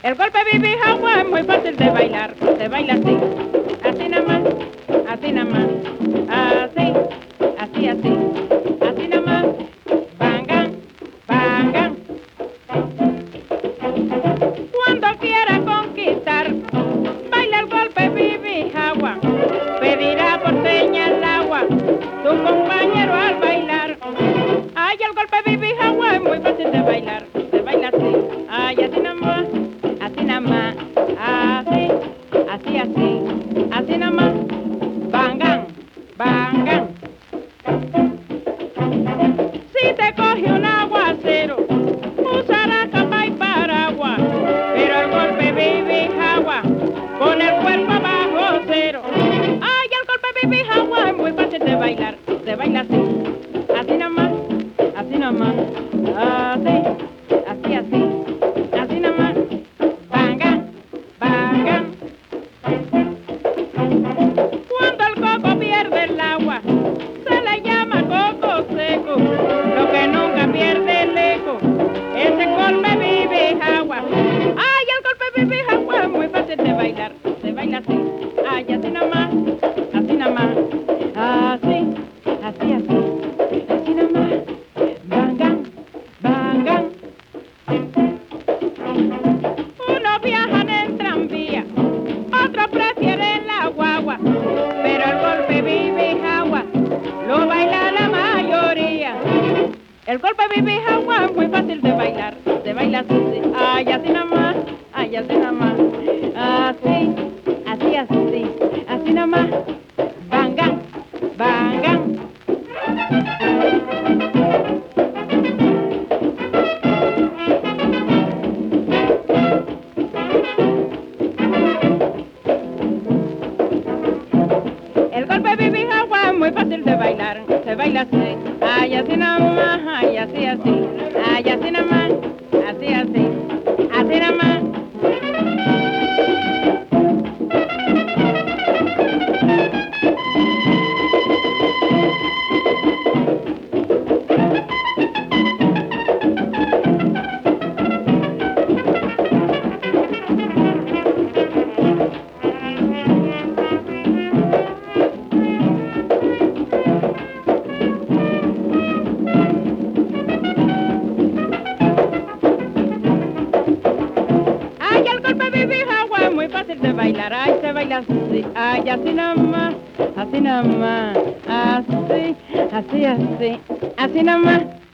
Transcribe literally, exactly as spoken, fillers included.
El golpe bibi agua es muy fácil de bailar, se baila así, así nada más, así nada más, así, así, así, así nada más, bangan, bangan. Cuando quiera conquistar, baila el golpe bibi agua, pedirá por señas el agua, tu compañero al bailar. Ay, el golpe bibi agua es muy fácil de bailar, se baila así, ay, así nada más. Así nada más, así, así, así, así nada más, bangan, bangan. Si te coge un aguacero, usarás capa y paraguas, pero el golpe bibi agua, con el cuerpo abajo cero. Ay, el golpe bibi agua es muy fácil de bailar, se baila así, así nada más, así nada más, así, así, así, así nada más. Cuando el coco pierde el agua, se le llama coco seco. Lo que nunca pierde el eco, ese golpe bibi agua. Ay, el golpe bibi agua es muy fácil de bailar, se baila así, ay, así nada más, así nada más, así, así, así, así nada más, bangan, bangan. Unos viajan en tranvía, otros prefieren la guagua, pero el golpe bibi agua lo baila la mayoría. El golpe bibi agua es muy fácil de bailar, se baila así, ay, así nada más, ay, así nada más, así, así, así, así nada más, bangan, bangan. El golpe bibi agua es muy fácil de bailar, se baila así, ay, así nada más, ay, así, así, ay, así nada más, así, así, así nada más. Ay, el golpe bibi agua es muy fácil de bailar, ay, se baila así, ay, así nada más, así nada más, así, así, así, así nada más.